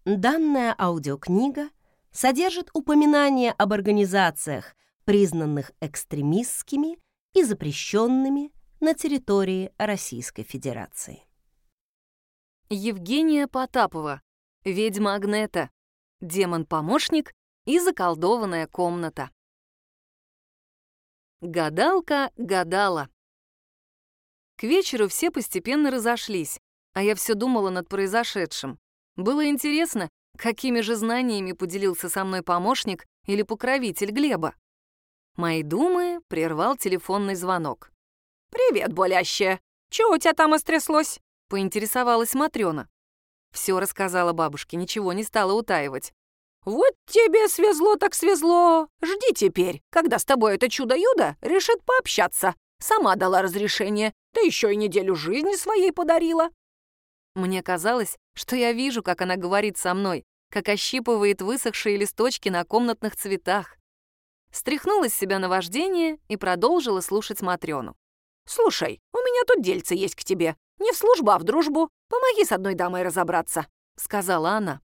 Данная аудиокнига содержит упоминания об организациях, признанных экстремистскими и запрещенными на территории Российской Федерации. Евгения Потапова. Ведьма Агнета. Демон-помощник и заколдованная комната. Гадалка гадала. К вечеру все постепенно разошлись, а я все думала над произошедшим. Было интересно, какими же знаниями поделился со мной помощник или покровитель Глеба. Мои думы прервал телефонный звонок. «Привет, болящая. Чё у тебя там остряслось?» — поинтересовалась Матрёна. Все рассказала бабушке, ничего не стала утаивать. «Вот тебе свезло так свезло. Жди теперь, когда с тобой это чудо-юдо решит пообщаться. Сама дала разрешение, да еще и неделю жизни своей подарила». Мне казалось, что я вижу, как она говорит со мной, как ощипывает высохшие листочки на комнатных цветах. Стряхнула с себя наваждение и продолжила слушать Матрёну. «Слушай, у меня тут дельце есть к тебе. Не в службу, а в дружбу. Помоги с одной дамой разобраться», — сказала она.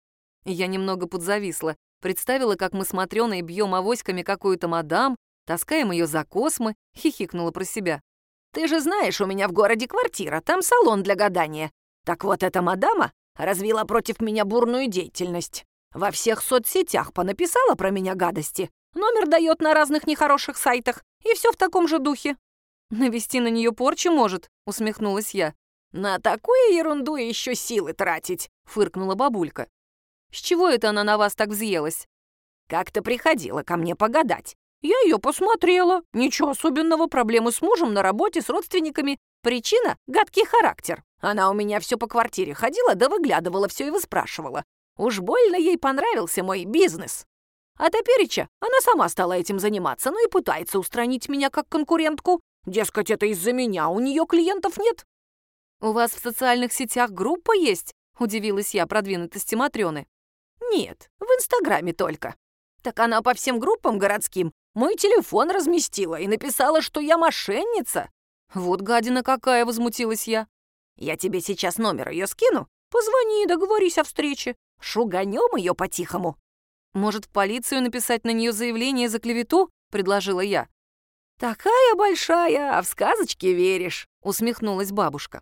Я немного подзависла, представила, как мы с Матрёной бьем авоськами какую-то мадам, таскаем ее за космы, хихикнула про себя. «Ты же знаешь, у меня в городе квартира, там салон для гадания. Так вот эта мадама развила против меня бурную деятельность. Во всех соцсетях понаписала про меня гадости, номер дает на разных нехороших сайтах, и все в таком же духе». «Навести на нее порчу может», — усмехнулась я. «На такую ерунду еще силы тратить», — фыркнула бабулька. «С чего это она на вас так взъелась?» «Как-то приходила ко мне погадать. Я ее посмотрела. Ничего особенного, проблемы с мужем, на работе, с родственниками. Причина — гадкий характер. Она у меня все по квартире ходила, да выглядывала все и выспрашивала. Уж больно ей понравился мой бизнес. А топереча она сама стала этим заниматься, ну и пытается устранить меня как конкурентку. Дескать, это из-за меня, у нее клиентов нет». «У вас в социальных сетях группа есть?» — удивилась я продвинутости Матрёны. «Нет, в Инстаграме только. Так она по всем группам городским мой телефон разместила и написала, что я мошенница». «Вот гадина какая!» — возмутилась я. «Я тебе сейчас номер ее скину. Позвони и договорись о встрече. Шуганем ее по-тихому». «Может, в полицию написать на нее заявление за клевету?» — предложила я. «Такая большая, а в сказочки веришь», — усмехнулась бабушка.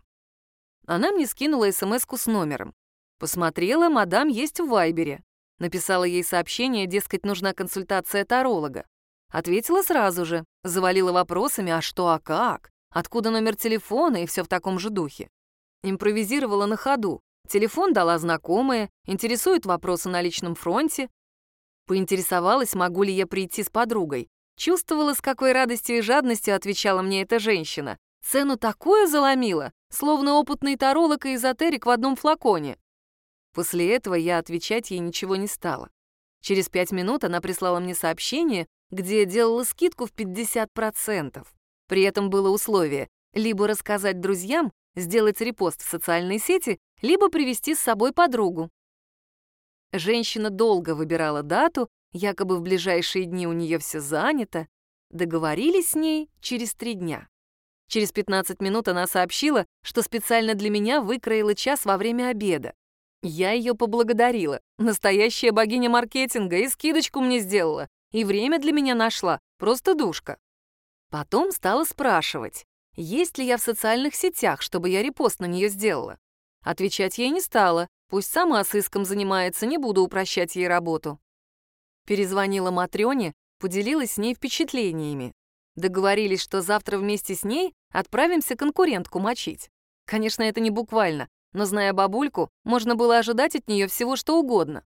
Она мне скинула смс-ку с номером. Посмотрела, мадам есть в Вайбере. Написала ей сообщение, дескать, нужна консультация таролога. Ответила сразу же, завалила вопросами, а что, а как, откуда номер телефона и все в таком же духе. Импровизировала на ходу. Телефон дала знакомая, интересует вопросы на личном фронте. Поинтересовалась, могу ли я прийти с подругой. Чувствовала, с какой радостью и жадностью отвечала мне эта женщина. Цену такую заломила, словно опытный таролог и эзотерик в одном флаконе. После этого я отвечать ей ничего не стала. Через 5 минут она прислала мне сообщение, где делала скидку в 50%. При этом было условие либо рассказать друзьям, сделать репост в социальной сети, либо привести с собой подругу. Женщина долго выбирала дату, якобы в ближайшие дни у нее все занято. Договорились с ней через 3 дня. Через 15 минут она сообщила, что специально для меня выкроила час во время обеда. Я ее поблагодарила. Настоящая богиня маркетинга, и скидочку мне сделала, и время для меня нашла, просто душка. Потом стала спрашивать, есть ли я в социальных сетях, чтобы я репост на нее сделала. Отвечать ей не стала, пусть сама сыском занимается, не буду упрощать ей работу. Перезвонила Матрёне, поделилась с ней впечатлениями. Договорились, что завтра вместе с ней отправимся конкурентку мочить. Конечно, это не буквально, но, зная бабульку, можно было ожидать от нее всего что угодно.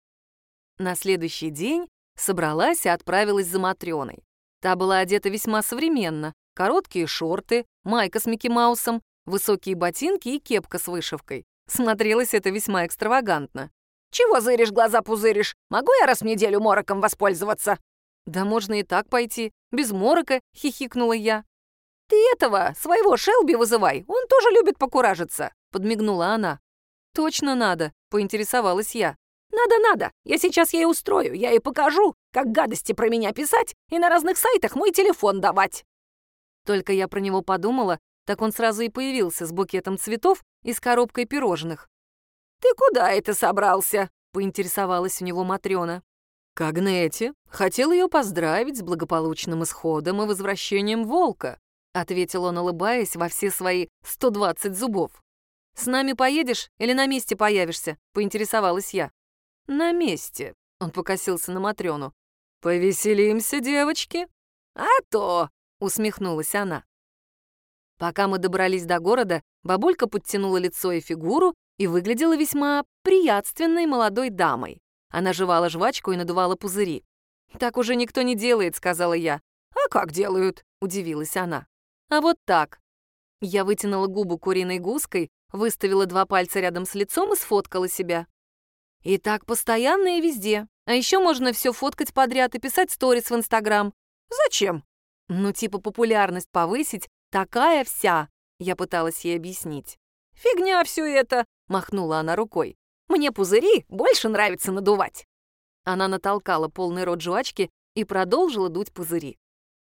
На следующий день собралась и отправилась за Матрёной. Та была одета весьма современно. Короткие шорты, майка с Микки Маусом, высокие ботинки и кепка с вышивкой. Смотрелось это весьма экстравагантно. «Чего зыришь, глаза пузыришь? Могу я раз в неделю мороком воспользоваться?» «Да можно и так пойти, без морока», — хихикнула я. «Ты этого, своего Шелби вызывай, он тоже любит покуражиться», — подмигнула она. «Точно надо», — поинтересовалась я. «Надо, я сейчас ей устрою, я ей покажу, как гадости про меня писать и на разных сайтах мой телефон давать». Только я про него подумала, так он сразу и появился с букетом цветов и с коробкой пирожных. «Ты куда это собрался?» — поинтересовалась у него Матрёна. «К Агнете. Хотел ее поздравить с благополучным исходом и возвращением волка», — ответил он, улыбаясь во все свои 120 зубов. «С нами поедешь или на месте появишься?» — поинтересовалась я. «На месте», — он покосился на Матрёну. «Повеселимся, девочки?» «А то!» — усмехнулась она. Пока мы добрались до города, бабулька подтянула лицо и фигуру и выглядела весьма приятственной молодой дамой. Она жевала жвачку и надувала пузыри. «Так уже никто не делает», — сказала я. «А как делают?» — удивилась она. «А вот так». Я вытянула губу куриной гуской, выставила 2 пальца рядом с лицом и сфоткала себя. И так постоянно и везде. А еще можно все фоткать подряд и писать сторис в Инстаграм. «Зачем?» Ну, типа популярность повысить, такая вся, я пыталась ей объяснить. «Фигня все это!» — махнула она рукой. «Мне пузыри больше нравится надувать». Она натолкала полный рот жвачки и продолжила дуть пузыри.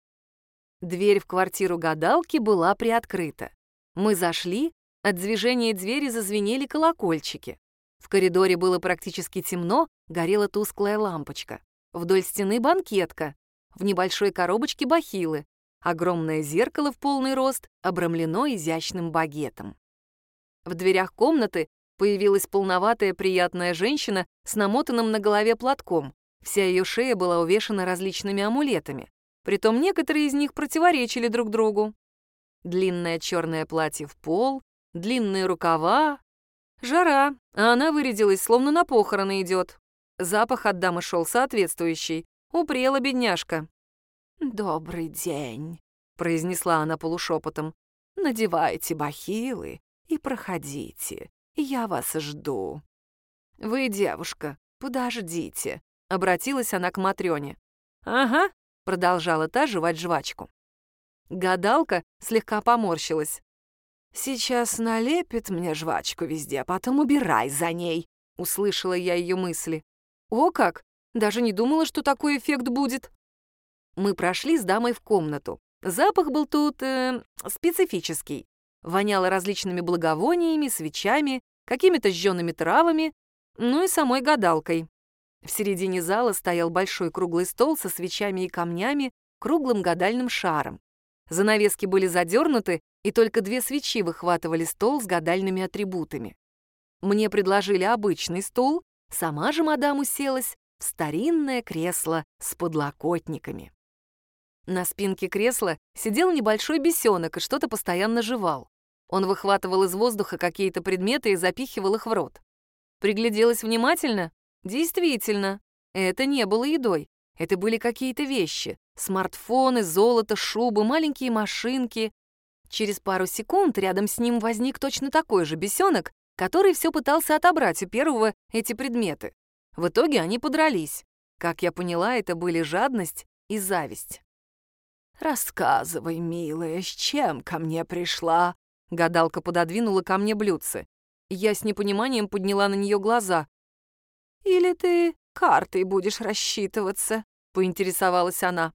Дверь в квартиру гадалки была приоткрыта. Мы зашли, от движения двери зазвенели колокольчики. В коридоре было практически темно, горела тусклая лампочка. Вдоль стены банкетка, в небольшой коробочке бахилы, огромное зеркало в полный рост обрамлено изящным багетом. В дверях комнаты появилась полноватая приятная женщина с намотанным на голове платком. Вся ее шея была увешана различными амулетами. Притом некоторые из них противоречили друг другу. Длинное черное платье в пол, длинные рукава. Жара, а она вырядилась, словно на похороны идет. Запах от дамы шел соответствующий. Упрела бедняжка. «Добрый день», — произнесла она полушепотом. «Надевайте бахилы и проходите. Я вас жду». «Вы, девушка, подождите», — обратилась она к Матрёне. «Ага», — продолжала та жевать жвачку. Гадалка слегка поморщилась. «Сейчас налепит мне жвачку везде, а потом убирай за ней», — услышала я ее мысли. «О как! Даже не думала, что такой эффект будет». Мы прошли с дамой в комнату. Запах был тут специфический. Воняло различными благовониями, свечами, какими-то жжеными травами, ну и самой гадалкой. В середине зала стоял большой круглый стол со свечами и камнями, круглым гадальным шаром. Занавески были задернуты, и только 2 свечи выхватывали стол с гадальными атрибутами. Мне предложили обычный стул, сама же мадам уселась в старинное кресло с подлокотниками. На спинке кресла сидел небольшой бесенок и что-то постоянно жевал. Он выхватывал из воздуха какие-то предметы и запихивал их в рот. Пригляделась внимательно? Действительно, это не было едой. Это были какие-то вещи. Смартфоны, золото, шубы, маленькие машинки. Через пару секунд рядом с ним возник точно такой же бесенок, который все пытался отобрать у первого эти предметы. В итоге они подрались. Как я поняла, это были жадность и зависть. «Рассказывай, милая, с чем ко мне пришла?» Гадалка пододвинула ко мне блюдце. Я с непониманием подняла на нее глаза. «Или ты картой будешь рассчитываться?» — поинтересовалась она.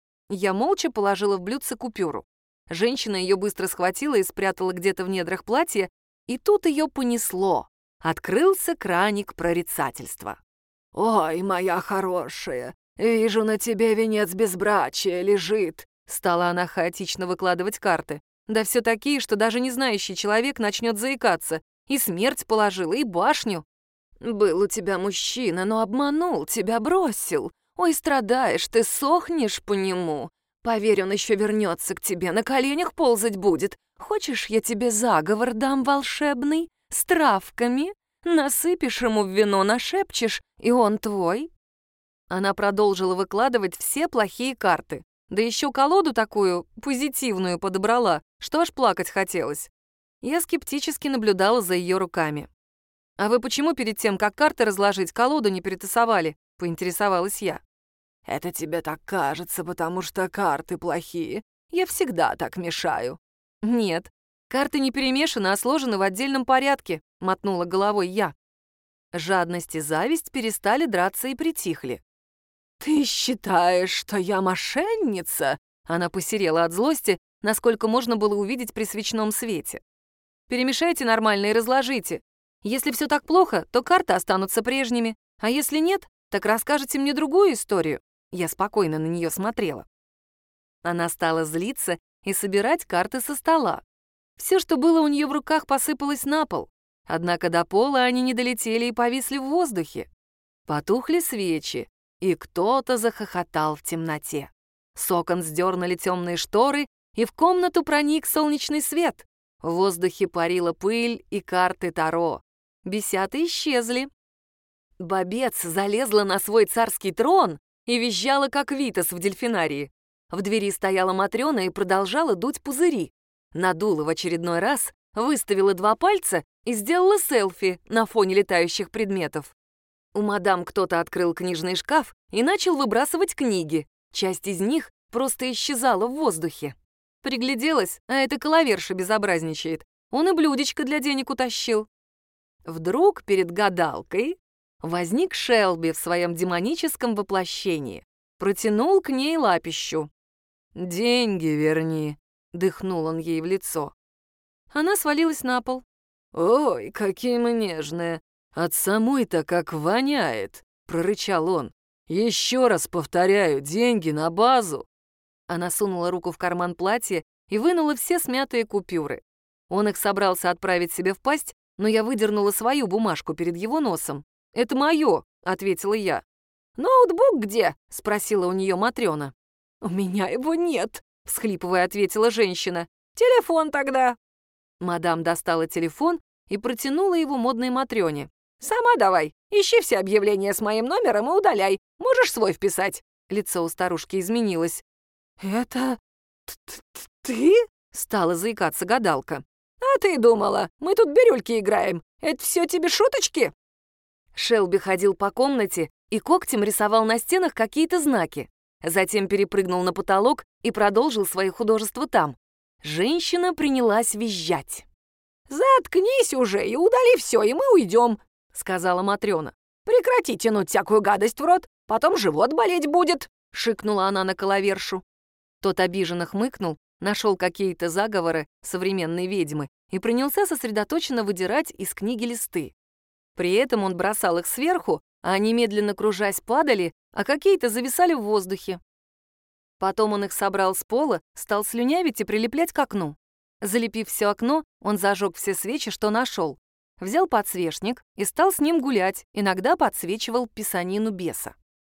Я молча положила в блюдце купюру. Женщина ее быстро схватила и спрятала где-то в недрах платья, и тут ее понесло. Открылся краник прорицательства. «Ой, моя хорошая, вижу, на тебе венец безбрачия лежит», — стала она хаотично выкладывать карты. Да все такие, что даже не знающий человек начнет заикаться. И смерть положила, и башню. «Был у тебя мужчина, но обманул, тебя бросил. Ой, страдаешь, ты сохнешь по нему. Поверь, он еще вернется к тебе, на коленях ползать будет. Хочешь, я тебе заговор дам волшебный? С травками? Насыпешь ему в вино, нашепчешь, и он твой». Она продолжила выкладывать все плохие карты. Да еще колоду такую, позитивную, подобрала, что аж плакать хотелось. Я скептически наблюдала за ее руками. «А вы почему перед тем, как карты разложить, колоду не перетасовали?» — поинтересовалась я. «Это тебе так кажется, потому что карты плохие. Я всегда так мешаю». «Нет, карты не перемешаны, а сложены в отдельном порядке», — мотнула головой я. Жадность и зависть перестали драться и притихли. «Ты считаешь, что я мошенница?» Она посерела от злости, насколько можно было увидеть при свечном свете. «Перемешайте нормально и разложите. Если все так плохо, то карты останутся прежними, а если нет, так расскажете мне другую историю». Я спокойно на нее смотрела. Она стала злиться и собирать карты со стола. Все, что было у нее в руках, посыпалось на пол. Однако до пола они не долетели и повисли в воздухе. Потухли свечи, и кто-то захохотал в темноте. С окон сдернули темные шторы, и в комнату проник солнечный свет. В воздухе парила пыль и карты Таро. Бесята исчезли. Бобец залезла на свой царский трон и визжала, как Витас в дельфинарии. В двери стояла Матрёна и продолжала дуть пузыри. Надула в очередной раз, выставила 2 пальца и сделала селфи на фоне летающих предметов. У мадам кто-то открыл книжный шкаф и начал выбрасывать книги. Часть из них просто исчезала в воздухе. Пригляделась, а эта коловерша безобразничает. Он и блюдечко для денег утащил. Вдруг перед гадалкой возник Шелби в своем демоническом воплощении. Протянул к ней лапищу. «Деньги верни», — дыхнул он ей в лицо. Она свалилась на пол. «Ой, какие мы нежные! От самой-то как воняет!» — прорычал он. «Еще раз повторяю, деньги на базу!» Она сунула руку в карман платья и вынула все смятые купюры. Он их собрался отправить себе в пасть, но я выдернула свою бумажку перед его носом. «Это мое», — ответила я. «Ноутбук где?» — спросила у нее Матрёна. «У меня его нет», — всхлипывая, ответила женщина. «Телефон тогда». Мадам достала телефон и протянула его модной Матрёне. «Сама давай, ищи все объявления с моим номером и удаляй. Можешь свой вписать?» Лицо у старушки изменилось. «Это ты?» — стала заикаться гадалка. «А ты думала, мы тут бирюльки играем? Это все тебе шуточки?» Шелби ходил по комнате и когтем рисовал на стенах какие-то знаки. Затем перепрыгнул на потолок и продолжил свои художества там. Женщина принялась визжать. «Заткнись уже и удали все, и мы уйдем», — сказала Матрёна. «Прекрати тянуть всякую гадость в рот, потом живот болеть будет», — шикнула она на коловершу. Тот обиженно хмыкнул, нашел какие-то заговоры современной ведьмы и принялся сосредоточенно выдирать из книги листы. При этом он бросал их сверху, а они, медленно кружась, падали, а какие-то зависали в воздухе. Потом он их собрал с пола, стал слюнявить и прилеплять к окну. Залепив все окно, он зажег все свечи, что нашел. Взял подсвечник и стал с ним гулять, иногда подсвечивал писанину беса.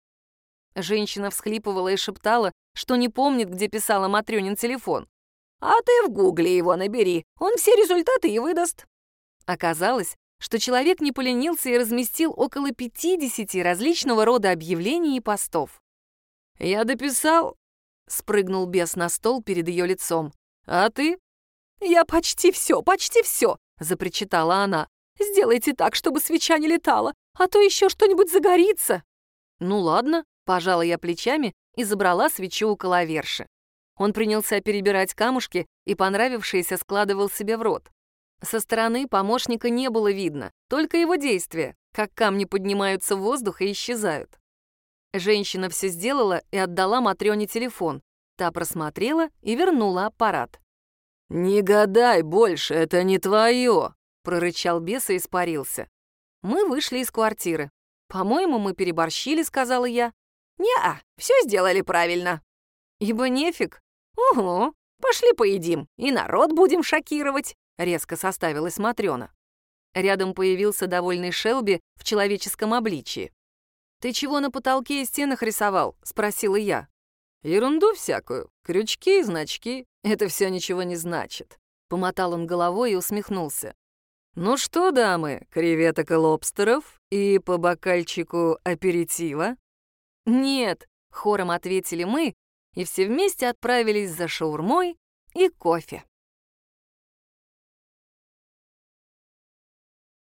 Женщина всхлипывала и шептала, что не помнит, где писала Матрёнин телефон. «А ты в гугле его набери, он все результаты и выдаст». Оказалось, что человек не поленился и разместил около 50 различного рода объявлений и постов. «Я дописал», — спрыгнул бес на стол перед ее лицом. «А ты?» «Я почти все, — запричитала она. «Сделайте так, чтобы свеча не летала, а то еще что-нибудь загорится». «Ну ладно», — пожала я плечами и забрала свечу у коловерши. Он принялся перебирать камушки и понравившиеся складывал себе в рот. Со стороны помощника не было видно, только его действия, как камни поднимаются в воздух и исчезают. Женщина все сделала и отдала Матрёне телефон. Та просмотрела и вернула аппарат. «Не гадай больше, это не твое!» — прорычал бес и испарился. Мы вышли из квартиры. «По-моему, мы переборщили», — сказала я. «Не-а, все сделали правильно». «Ибо нефиг». «Угу, пошли поедим, и народ будем шокировать», — резко составилась Матрёна. Рядом появился довольный Шелби в человеческом обличии. «Ты чего на потолке и стенах рисовал?» — спросила я. «Ерунду всякую, крючки, значки, это все ничего не значит», — помотал он головой и усмехнулся. «Ну что, дамы, креветок и лобстеров и по бокальчику аперитива?» «Нет», — хором ответили мы, и все вместе отправились за шаурмой и кофе.